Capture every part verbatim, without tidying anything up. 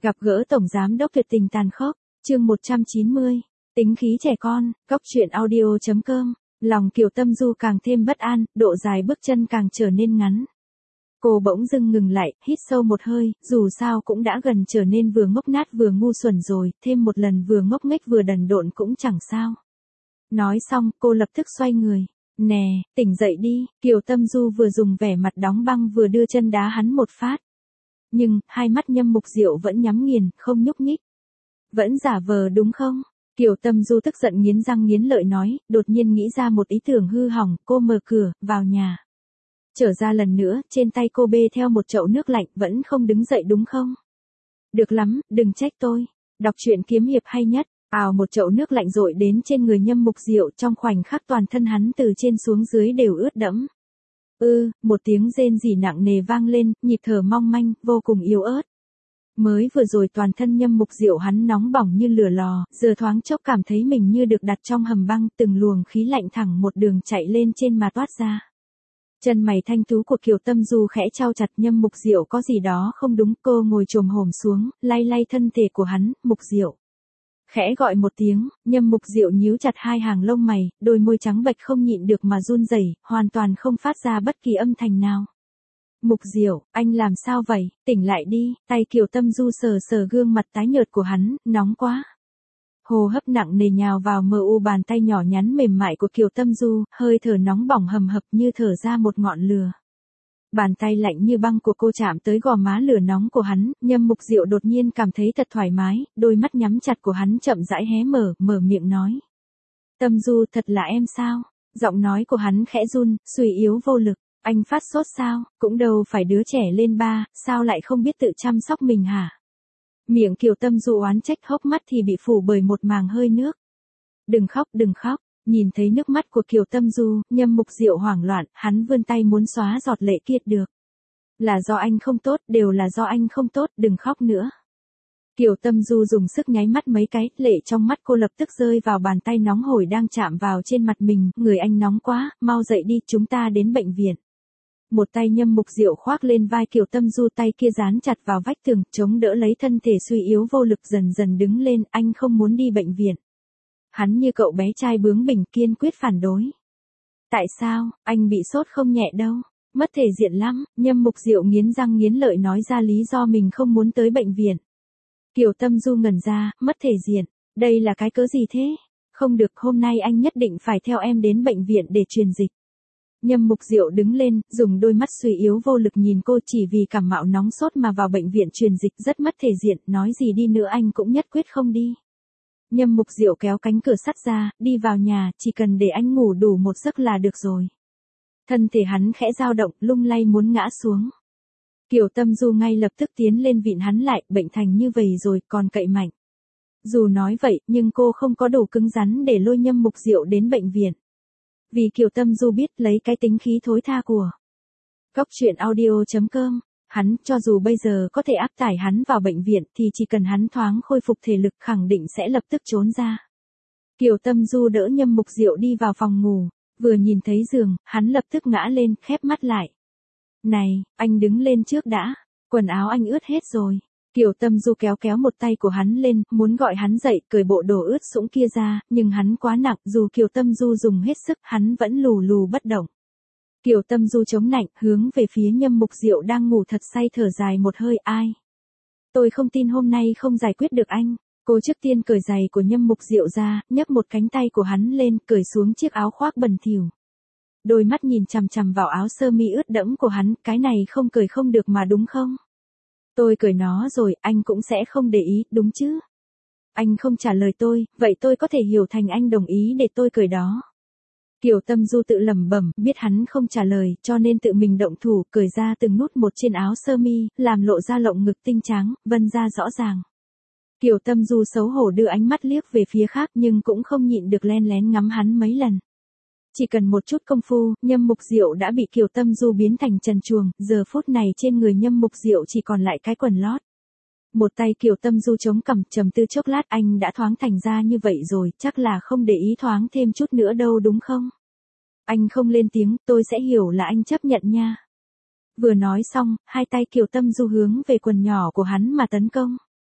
Gặp gỡ Tổng Giám đốc tuyệt tình tàn khốc, chương một trăm chín mươi, tính khí trẻ con, cóc truyện audio chấm com, lòng Kiều Tâm Du càng thêm bất an, độ dài bước chân càng trở nên ngắn. Cô bỗng dưng ngừng lại, hít sâu một hơi, dù sao cũng đã gần trở nên vừa ngốc nát vừa ngu xuẩn rồi, thêm một lần vừa ngốc nghếch vừa đần độn cũng chẳng sao. Nói xong, cô lập tức xoay người. Nè, tỉnh dậy đi, Kiều Tâm Du vừa dùng vẻ mặt đóng băng vừa đưa chân đá hắn một phát. Nhưng, hai mắt Nhâm Mục Diệu vẫn nhắm nghiền, không nhúc nhích. Vẫn giả vờ đúng không? Kiều Tâm Du tức giận nghiến răng nghiến lợi nói, đột nhiên nghĩ ra một ý tưởng hư hỏng, cô mở cửa, vào nhà. Trở ra lần nữa, trên tay cô bê theo một chậu nước lạnh, vẫn không đứng dậy đúng không? Được lắm, đừng trách tôi. Đọc truyện kiếm hiệp hay nhất, ào một chậu nước lạnh dội đến trên người Nhâm Mục Diệu, trong khoảnh khắc toàn thân hắn từ trên xuống dưới đều ướt đẫm. Ư, ừ, một tiếng rên rỉ nặng nề vang lên, nhịp thở mong manh, vô cùng yếu ớt. Mới vừa rồi toàn thân Nhâm Mục Diệu hắn nóng bỏng như lửa lò, giờ thoáng chốc cảm thấy mình như được đặt trong hầm băng, từng luồng khí lạnh thẳng một đường chạy lên trên mà toát ra. Chân mày thanh tú của Kiều Tâm Du khẽ chau chặt. Nhâm Mục Diệu có gì đó không đúng, cô ngồi chồm hổm xuống, lay lay thân thể của hắn, Mục Diệu. Khẽ gọi một tiếng, Nhâm Mục Diệu nhíu chặt hai hàng lông mày, đôi môi trắng bệch không nhịn được mà run rẩy, hoàn toàn không phát ra bất kỳ âm thanh nào. Mục Diệu, anh làm sao vậy, tỉnh lại đi, tay Kiều Tâm Du sờ sờ gương mặt tái nhợt của hắn, nóng quá. Hô hấp nặng nề nhào vào mờ u bàn tay nhỏ nhắn mềm mại của Kiều Tâm Du, hơi thở nóng bỏng hầm hập như thở ra một ngọn lửa. Bàn tay lạnh như băng của cô chạm tới gò má lửa nóng của hắn, Nhâm Mục Diệu đột nhiên cảm thấy thật thoải mái, đôi mắt nhắm chặt của hắn chậm rãi hé mở, mở miệng nói. Tâm Du, thật là em sao? Giọng nói của hắn khẽ run, suy yếu vô lực. Anh phát sốt sao? Cũng đâu phải đứa trẻ lên ba, sao lại không biết tự chăm sóc mình hả? Miệng Kiều Tâm Du oán trách, hốc mắt thì bị phủ bởi một màng hơi nước. Đừng khóc, đừng khóc. Nhìn thấy nước mắt của Kiều Tâm Du, Nhâm Mục Diệu hoảng loạn, hắn vươn tay muốn xóa giọt lệ kia được. Là do anh không tốt, đều là do anh không tốt, đừng khóc nữa. Kiều Tâm Du dùng sức nháy mắt mấy cái, lệ trong mắt cô lập tức rơi vào bàn tay nóng hổi đang chạm vào trên mặt mình, người anh nóng quá, mau dậy đi, chúng ta đến bệnh viện. Một tay Nhâm Mục Diệu khoác lên vai Kiều Tâm Du, tay kia dán chặt vào vách tường, chống đỡ lấy thân thể suy yếu vô lực dần dần đứng lên, anh không muốn đi bệnh viện. Hắn như cậu bé trai bướng bỉnh kiên quyết phản đối. Tại sao, anh bị sốt không nhẹ đâu, mất thể diện lắm, Nhâm Mục Diệu nghiến răng nghiến lợi nói ra lý do mình không muốn tới bệnh viện. Kiều Tâm Du ngẩn ra, mất thể diện, đây là cái cớ gì thế? Không được, hôm nay anh nhất định phải theo em đến bệnh viện để truyền dịch. Nhâm Mục Diệu đứng lên, dùng đôi mắt suy yếu vô lực nhìn cô, chỉ vì cảm mạo nóng sốt mà vào bệnh viện truyền dịch rất mất thể diện, nói gì đi nữa anh cũng nhất quyết không đi. Nhâm Mục Diệu kéo cánh cửa sắt ra, đi vào nhà, chỉ cần để anh ngủ đủ một giấc là được rồi. Thân thể hắn khẽ dao động, lung lay muốn ngã xuống. Kiều Tâm Du ngay lập tức tiến lên vịn hắn lại, bệnh thành như vậy rồi, còn cậy mạnh. Dù nói vậy, nhưng cô không có đủ cứng rắn để lôi Nhâm Mục Diệu đến bệnh viện. Vì Kiều Tâm Du biết lấy cái tính khí thối tha của cóc truyện audio chấm com, hắn, cho dù bây giờ có thể áp tải hắn vào bệnh viện thì chỉ cần hắn thoáng khôi phục thể lực khẳng định sẽ lập tức trốn ra. Kiều Tâm Du đỡ Nhâm Mục Diệu đi vào phòng ngủ, vừa nhìn thấy giường, hắn lập tức ngã lên, khép mắt lại. Này, anh đứng lên trước đã, quần áo anh ướt hết rồi. Kiều Tâm Du kéo kéo một tay của hắn lên, muốn gọi hắn dậy, cởi bộ đồ ướt sũng kia ra, nhưng hắn quá nặng, dù Kiều Tâm Du dùng hết sức, hắn vẫn lù lù bất động. Kiều Tâm Du chống nạnh, hướng về phía Nhâm Mục Diệu đang ngủ thật say, thở dài một hơi, ai? Tôi không tin hôm nay không giải quyết được anh. Cô trước tiên cởi giày của Nhâm Mục Diệu ra, nhấc một cánh tay của hắn lên, cởi xuống chiếc áo khoác bẩn thỉu. Đôi mắt nhìn chằm chằm vào áo sơ mi ướt đẫm của hắn, cái này không cởi không được mà đúng không? Tôi cởi nó rồi, anh cũng sẽ không để ý, đúng chứ? Anh không trả lời tôi, vậy tôi có thể hiểu thành anh đồng ý để tôi cởi đó. Kiều Tâm Du tự lẩm bẩm, biết hắn không trả lời, cho nên tự mình động thủ, cởi ra từng nút một trên áo sơ mi, làm lộ ra lộng ngực tinh trắng, vân ra rõ ràng. Kiều Tâm Du xấu hổ đưa ánh mắt liếc về phía khác nhưng cũng không nhịn được len lén ngắm hắn mấy lần. Chỉ cần một chút công phu, Nhâm Mục Diệu đã bị Kiều Tâm Du biến thành trần truồng, giờ phút này trên người Nhâm Mục Diệu chỉ còn lại cái quần lót. Một tay Kiều Tâm Du chống cằm, trầm tư chốc lát, anh đã thoáng thành ra như vậy rồi, chắc là không để ý thoáng thêm chút nữa đâu đúng không? Anh không lên tiếng, tôi sẽ hiểu là anh chấp nhận nha. Vừa nói xong, hai tay Kiều Tâm Du hướng về quần nhỏ của hắn mà tấn công.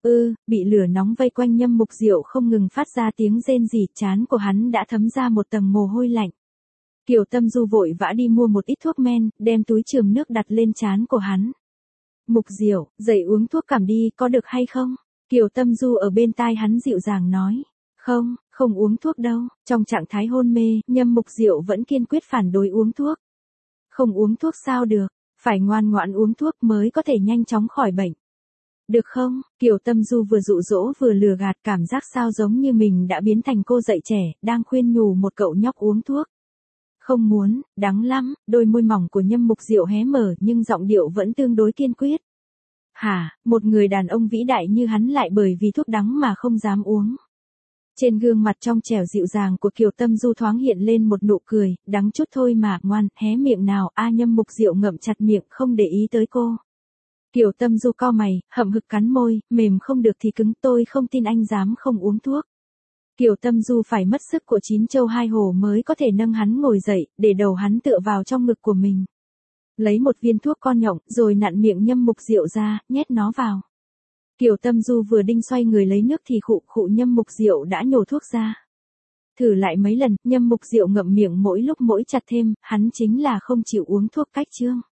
Ư, bị lửa nóng vây quanh Nhâm Mục Diệu không ngừng phát ra tiếng rên rỉ, trán của hắn đã thấm ra một tầng mồ hôi lạnh. Kiều Tâm Du vội vã đi mua một ít thuốc men, đem túi chườm nước đặt lên trán của hắn. Mục Diệu, dậy uống thuốc cảm đi, có được hay không? Kiều Tâm Du ở bên tai hắn dịu dàng nói. Không, không uống thuốc đâu. Trong trạng thái hôn mê, Nhâm Mục Diệu vẫn kiên quyết phản đối uống thuốc. Không uống thuốc sao được, phải ngoan ngoãn uống thuốc mới có thể nhanh chóng khỏi bệnh. Được không? Kiều Tâm Du vừa dụ dỗ vừa lừa gạt, cảm giác sao giống như mình đã biến thành cô dạy trẻ, đang khuyên nhủ một cậu nhóc uống thuốc. Không muốn, đắng lắm, đôi môi mỏng của Nhâm Mục Diệu hé mở nhưng giọng điệu vẫn tương đối kiên quyết. Hả, một người đàn ông vĩ đại như hắn lại bởi vì thuốc đắng mà không dám uống. Trên gương mặt trong trẻo dịu dàng của Kiều Tâm Du thoáng hiện lên một nụ cười, đắng chút thôi mà, ngoan, hé miệng nào. A Nhâm Mục Diệu ngậm chặt miệng không để ý tới cô. Kiều Tâm Du cau mày, hậm hực cắn môi, mềm không được thì cứng, tôi không tin anh dám không uống thuốc. Kiều Tâm Du phải mất sức của chín châu hai hổ mới có thể nâng hắn ngồi dậy, để đầu hắn tựa vào trong ngực của mình. Lấy một viên thuốc con nhộng, rồi nặn miệng Nhâm Mục Diệu ra, nhét nó vào. Kiều Tâm Du vừa đinh xoay người lấy nước thì khụ khụ Nhâm Mục Diệu đã nhổ thuốc ra. Thử lại mấy lần, Nhâm Mục Diệu ngậm miệng mỗi lúc mỗi chặt thêm, hắn chính là không chịu uống thuốc cách chương.